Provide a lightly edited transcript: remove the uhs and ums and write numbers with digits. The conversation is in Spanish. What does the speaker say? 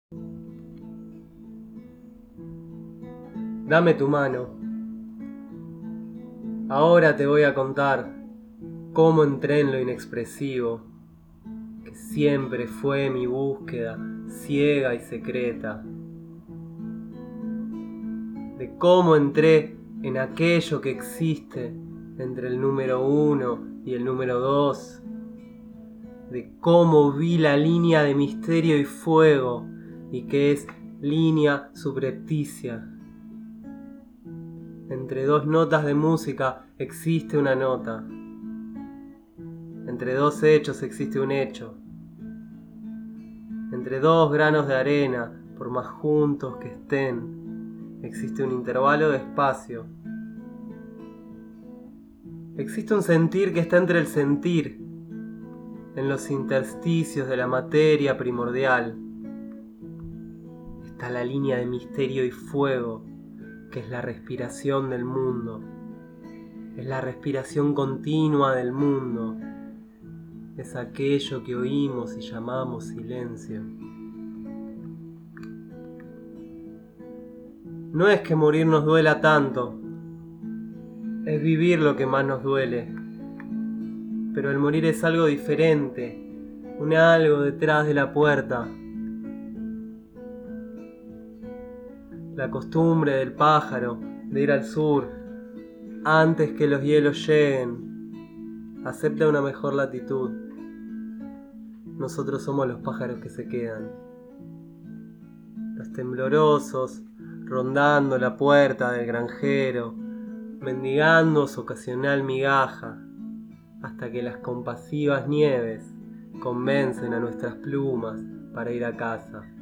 Dame tu mano. Ahora te voy a contar cómo entré en lo inexpresivo, que siempre fue mi búsqueda ciega y secreta. De cómo entré en aquello que existe entre el número 1 y el número 2. De cómo vi la línea de misterio y fuego y que es línea subrepticia. Entre dos notas de música existe una nota. Entre dos hechos existe un hecho. Entre dos granos de arena, por más juntos que estén, existe un intervalo de espacio. Existe un sentir que está entre el sentir, en los intersticios de la materia primordial. Está la línea de misterio y fuego, que es la respiración del mundo. Es la respiración continua del mundo. Es aquello que oímos y llamamos silencio. No es que morir nos duela tanto, es vivir lo que más nos duele. Pero el morir es algo diferente, un algo detrás de la puerta. La costumbre del pájaro de ir al sur antes que los hielos lleguen acepta una mejor latitud. Nosotros somos los pájaros que se quedan, los temblorosos, rondando la puerta del granjero, mendigando su ocasional migaja, hasta que las compasivas nieves convencen a nuestras plumas para ir a casa.